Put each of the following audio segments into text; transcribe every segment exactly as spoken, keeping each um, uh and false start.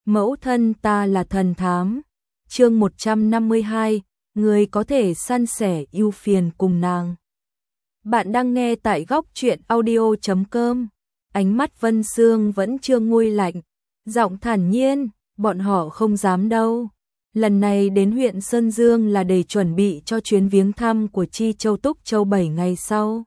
Mẫu thân ta là thần thám. Chương một trăm năm mươi hai, người có thể san sẻ ưu phiền cùng nàng. Bạn đang nghe tại góc truyện audio chấm com. Ánh mắt Vân Sương vẫn chưa nguôi lạnh, giọng thản nhiên, bọn họ không dám đâu. Lần này đến huyện Sơn Dương là để chuẩn bị cho chuyến viếng thăm của Chi Châu Túc Châu bảy ngày sau.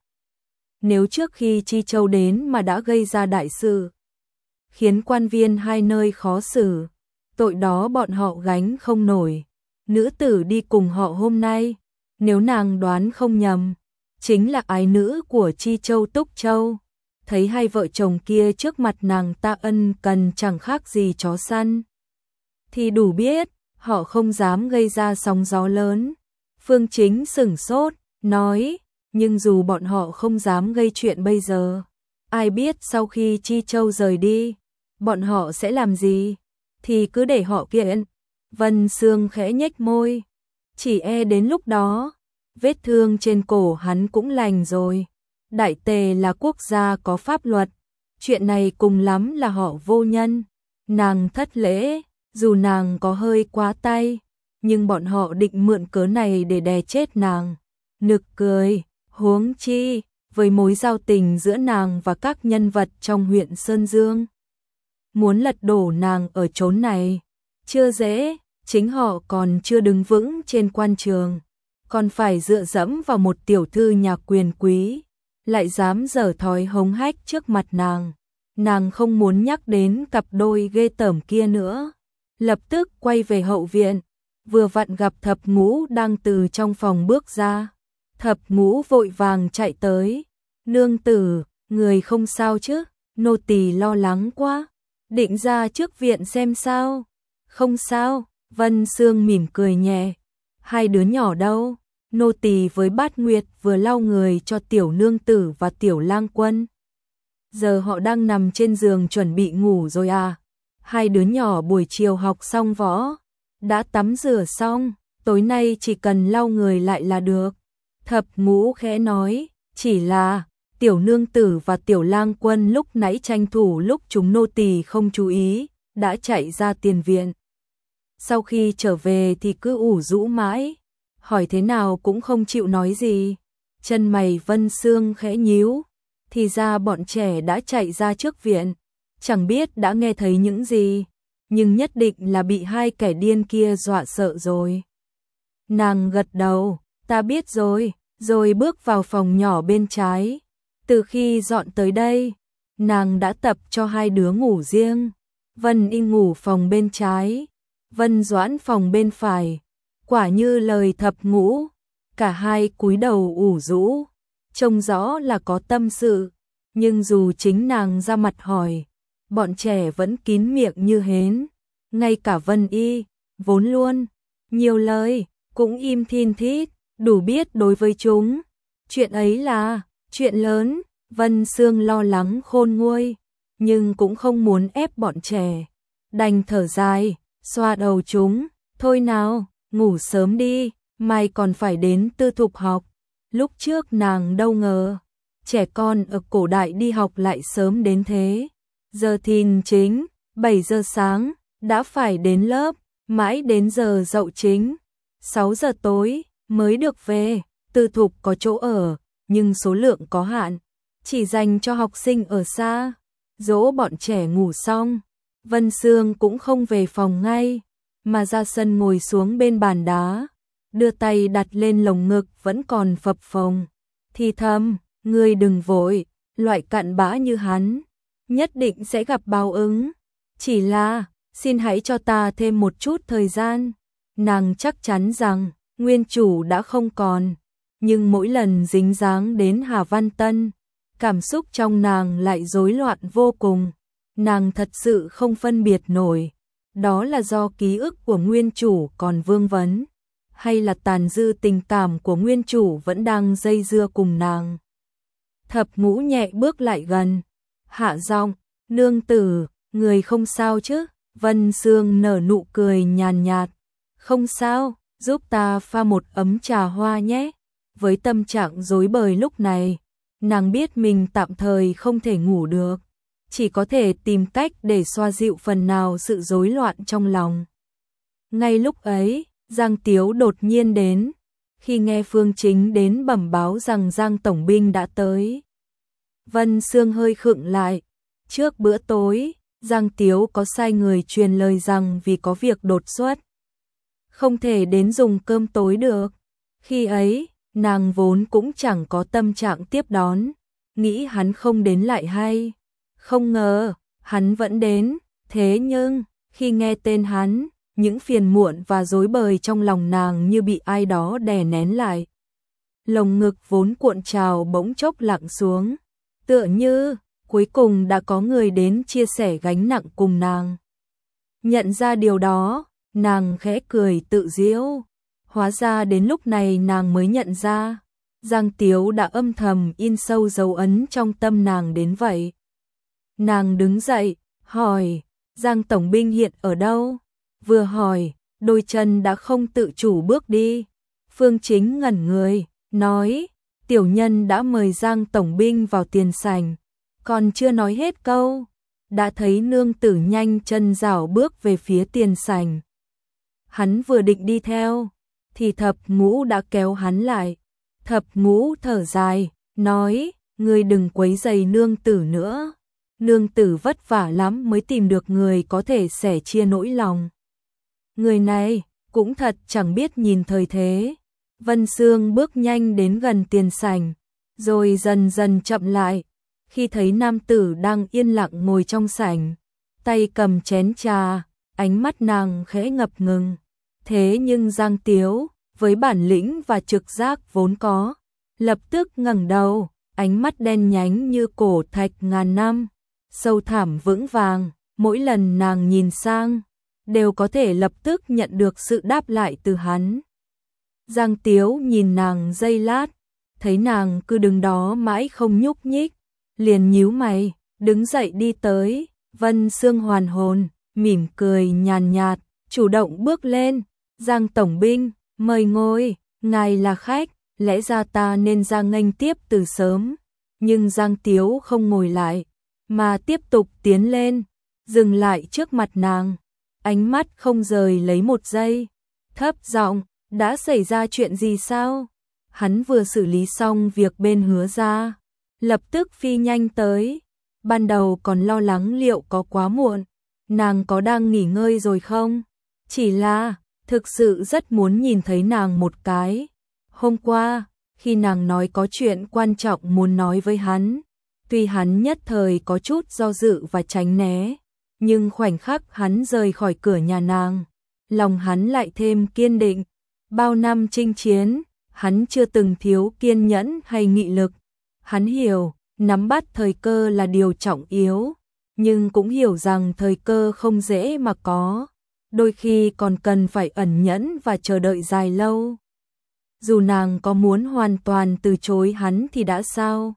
Nếu trước khi Chi Châu đến mà đã gây ra đại sự, khiến quan viên hai nơi khó xử, tội đó bọn họ gánh không nổi. Nữ tử đi cùng họ hôm nay, nếu nàng đoán không nhầm, chính là ái nữ của Chi Châu Túc Châu. Thấy hai vợ chồng kia trước mặt nàng ta ân cần chẳng khác gì chó săn, thì đủ biết họ không dám gây ra sóng gió lớn. Phương Chính sửng sốt, nói, nhưng dù bọn họ không dám gây chuyện bây giờ, ai biết sau khi Chi Châu rời đi, bọn họ sẽ làm gì, thì cứ để họ kiện. Vân Sương khẽ nhếch môi, chỉ e đến lúc đó, vết thương trên cổ hắn cũng lành rồi. Đại Tề là quốc gia có pháp luật, chuyện này cùng lắm là họ vô nhân. Nàng thất lễ, dù nàng có hơi quá tay, nhưng bọn họ định mượn cớ này để đè chết nàng. Nực cười, huống chi, với mối giao tình giữa nàng và các nhân vật trong huyện Sơn Dương. Muốn lật đổ nàng ở chốn này, chưa dễ, chính họ còn chưa đứng vững trên quan trường, còn phải dựa dẫm vào một tiểu thư nhà quyền quý, lại dám giở thói hống hách trước mặt nàng. Nàng không muốn nhắc đến cặp đôi ghê tởm kia nữa. Lập tức quay về hậu viện, vừa vặn gặp Thập Ngũ đang từ trong phòng bước ra. Thập Ngũ vội vàng chạy tới, nương tử, người không sao chứ? Nô tỳ lo lắng quá, định ra trước viện xem sao. Không sao, Vân Sương mỉm cười nhẹ. Hai đứa nhỏ đâu? Nô tỳ với Bát Nguyệt vừa lau người cho tiểu nương tử và tiểu lang quân. Giờ họ đang nằm trên giường chuẩn bị ngủ rồi à? Hai đứa nhỏ buổi chiều học xong võ, đã tắm rửa xong, tối nay chỉ cần lau người lại là được. Thập Ngũ khẽ nói, chỉ là tiểu nương tử và tiểu lang quân lúc nãy tranh thủ lúc chúng nô tỳ không chú ý, đã chạy ra tiền viện. Sau khi trở về thì cứ ủ rũ mãi, hỏi thế nào cũng không chịu nói gì. Chân mày Vân Sương khẽ nhíu, thì ra bọn trẻ đã chạy ra trước viện, chẳng biết đã nghe thấy những gì, nhưng nhất định là bị hai kẻ điên kia dọa sợ rồi. Nàng gật đầu, ta biết rồi, rồi bước vào phòng nhỏ bên trái. Từ khi dọn tới đây, nàng đã tập cho hai đứa ngủ riêng. Vân Y ngủ phòng bên trái, Vân Doãn phòng bên phải. Quả như lời Thập Ngũ, cả hai cúi đầu ủ rũ, trông rõ là có tâm sự, nhưng dù chính nàng ra mặt hỏi, bọn trẻ vẫn kín miệng như hến. Ngay cả Vân Y, vốn luôn nhiều lời, cũng im thin thít, đủ biết đối với chúng, chuyện ấy là chuyện lớn. Vân Sương lo lắng khôn nguôi, nhưng cũng không muốn ép bọn trẻ, đành thở dài, xoa đầu chúng, thôi nào, ngủ sớm đi, mai còn phải đến tư thục học. Lúc trước nàng đâu ngờ, trẻ con ở cổ đại đi học lại sớm đến thế. Giờ thìn chính, bảy giờ sáng, đã phải đến lớp, mãi đến giờ dậu chính, sáu giờ tối, mới được về. Tư thục có chỗ ở, nhưng số lượng có hạn, chỉ dành cho học sinh ở xa. Dỗ bọn trẻ ngủ xong, Vân Sương cũng không về phòng ngay, mà ra sân ngồi xuống bên bàn đá, đưa tay đặt lên lồng ngực vẫn còn phập phồng, thì thầm, ngươi đừng vội, loại cặn bã như hắn, nhất định sẽ gặp báo ứng. Chỉ là, xin hãy cho ta thêm một chút thời gian. Nàng chắc chắn rằng, nguyên chủ đã không còn, nhưng mỗi lần dính dáng đến Hà Văn Tân, cảm xúc trong nàng lại rối loạn vô cùng. Nàng thật sự không phân biệt nổi, đó là do ký ức của nguyên chủ còn vương vấn, hay là tàn dư tình cảm của nguyên chủ vẫn đang dây dưa cùng nàng. Thập Ngũ nhẹ bước lại gần, hạ giọng, nương tử, người không sao chứ? Vân Sương nở nụ cười nhàn nhạt, không sao, giúp ta pha một ấm trà hoa nhé. Với tâm trạng rối bời lúc này, nàng biết mình tạm thời không thể ngủ được, chỉ có thể tìm cách để xoa dịu phần nào sự rối loạn trong lòng. Ngay lúc ấy, Giang Tiếu đột nhiên đến, khi nghe Phương Chính đến bẩm báo rằng Giang tổng binh đã tới. Vân Sương hơi khựng lại, trước bữa tối, Giang Tiếu có sai người truyền lời rằng vì có việc đột xuất, không thể đến dùng cơm tối được. Khi ấy, nàng vốn cũng chẳng có tâm trạng tiếp đón, nghĩ hắn không đến lại hay. Không ngờ, hắn vẫn đến, thế nhưng, khi nghe tên hắn, những phiền muộn và rối bời trong lòng nàng như bị ai đó đè nén lại. Lồng ngực vốn cuộn trào bỗng chốc lặng xuống, tựa như, cuối cùng đã có người đến chia sẻ gánh nặng cùng nàng. Nhận ra điều đó, nàng khẽ cười tự giễu. Hóa ra đến lúc này nàng mới nhận ra, Giang Tiếu đã âm thầm in sâu dấu ấn trong tâm nàng đến vậy. Nàng đứng dậy, hỏi, Giang tổng binh hiện ở đâu? Vừa hỏi, đôi chân đã không tự chủ bước đi. Phương Chính ngẩn người, nói, tiểu nhân đã mời Giang tổng binh vào tiền sảnh, còn chưa nói hết câu, đã thấy nương tử nhanh chân rảo bước về phía tiền sảnh. Hắn vừa định đi theo, thì Thập Ngũ đã kéo hắn lại. Thập Ngũ thở dài, nói, ngươi đừng quấy rầy nương tử nữa. Nương tử vất vả lắm mới tìm được người có thể sẻ chia nỗi lòng. Người này cũng thật chẳng biết nhìn thời thế. Vân Sương bước nhanh đến gần tiền sảnh, rồi dần dần chậm lại. Khi thấy nam tử đang yên lặng ngồi trong sảnh, tay cầm chén trà, ánh mắt nàng khẽ ngập ngừng. Thế nhưng Giang Tiếu, với bản lĩnh và trực giác vốn có, lập tức ngẩng đầu, ánh mắt đen nhánh như cổ thạch ngàn năm, sâu thẳm vững vàng, mỗi lần nàng nhìn sang, đều có thể lập tức nhận được sự đáp lại từ hắn. Giang Tiếu nhìn nàng giây lát, thấy nàng cứ đứng đó mãi không nhúc nhích, liền nhíu mày, đứng dậy đi tới. Vân Sương hoàn hồn, mỉm cười nhàn nhạt, chủ động bước lên. Giang tổng binh, mời ngồi, ngài là khách, lẽ ra ta nên ra nghênh tiếp từ sớm. Nhưng Giang Tiếu không ngồi lại, mà tiếp tục tiến lên, dừng lại trước mặt nàng, ánh mắt không rời lấy một giây, thấp giọng, đã xảy ra chuyện gì sao? Hắn vừa xử lý xong việc bên Hứa gia, lập tức phi nhanh tới. Ban đầu còn lo lắng liệu có quá muộn, nàng có đang nghỉ ngơi rồi không? Chỉ là, thực sự rất muốn nhìn thấy nàng một cái. Hôm qua, khi nàng nói có chuyện quan trọng muốn nói với hắn, tuy hắn nhất thời có chút do dự và tránh né, nhưng khoảnh khắc hắn rời khỏi cửa nhà nàng, lòng hắn lại thêm kiên định. Bao năm chinh chiến, hắn chưa từng thiếu kiên nhẫn hay nghị lực. Hắn hiểu, nắm bắt thời cơ là điều trọng yếu, nhưng cũng hiểu rằng thời cơ không dễ mà có, đôi khi còn cần phải ẩn nhẫn và chờ đợi dài lâu. Dù nàng có muốn hoàn toàn từ chối hắn thì đã sao?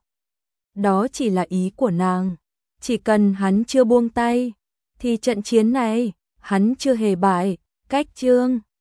Đó chỉ là ý của nàng, chỉ cần hắn chưa buông tay, thì trận chiến này, hắn chưa hề bại. Cách chương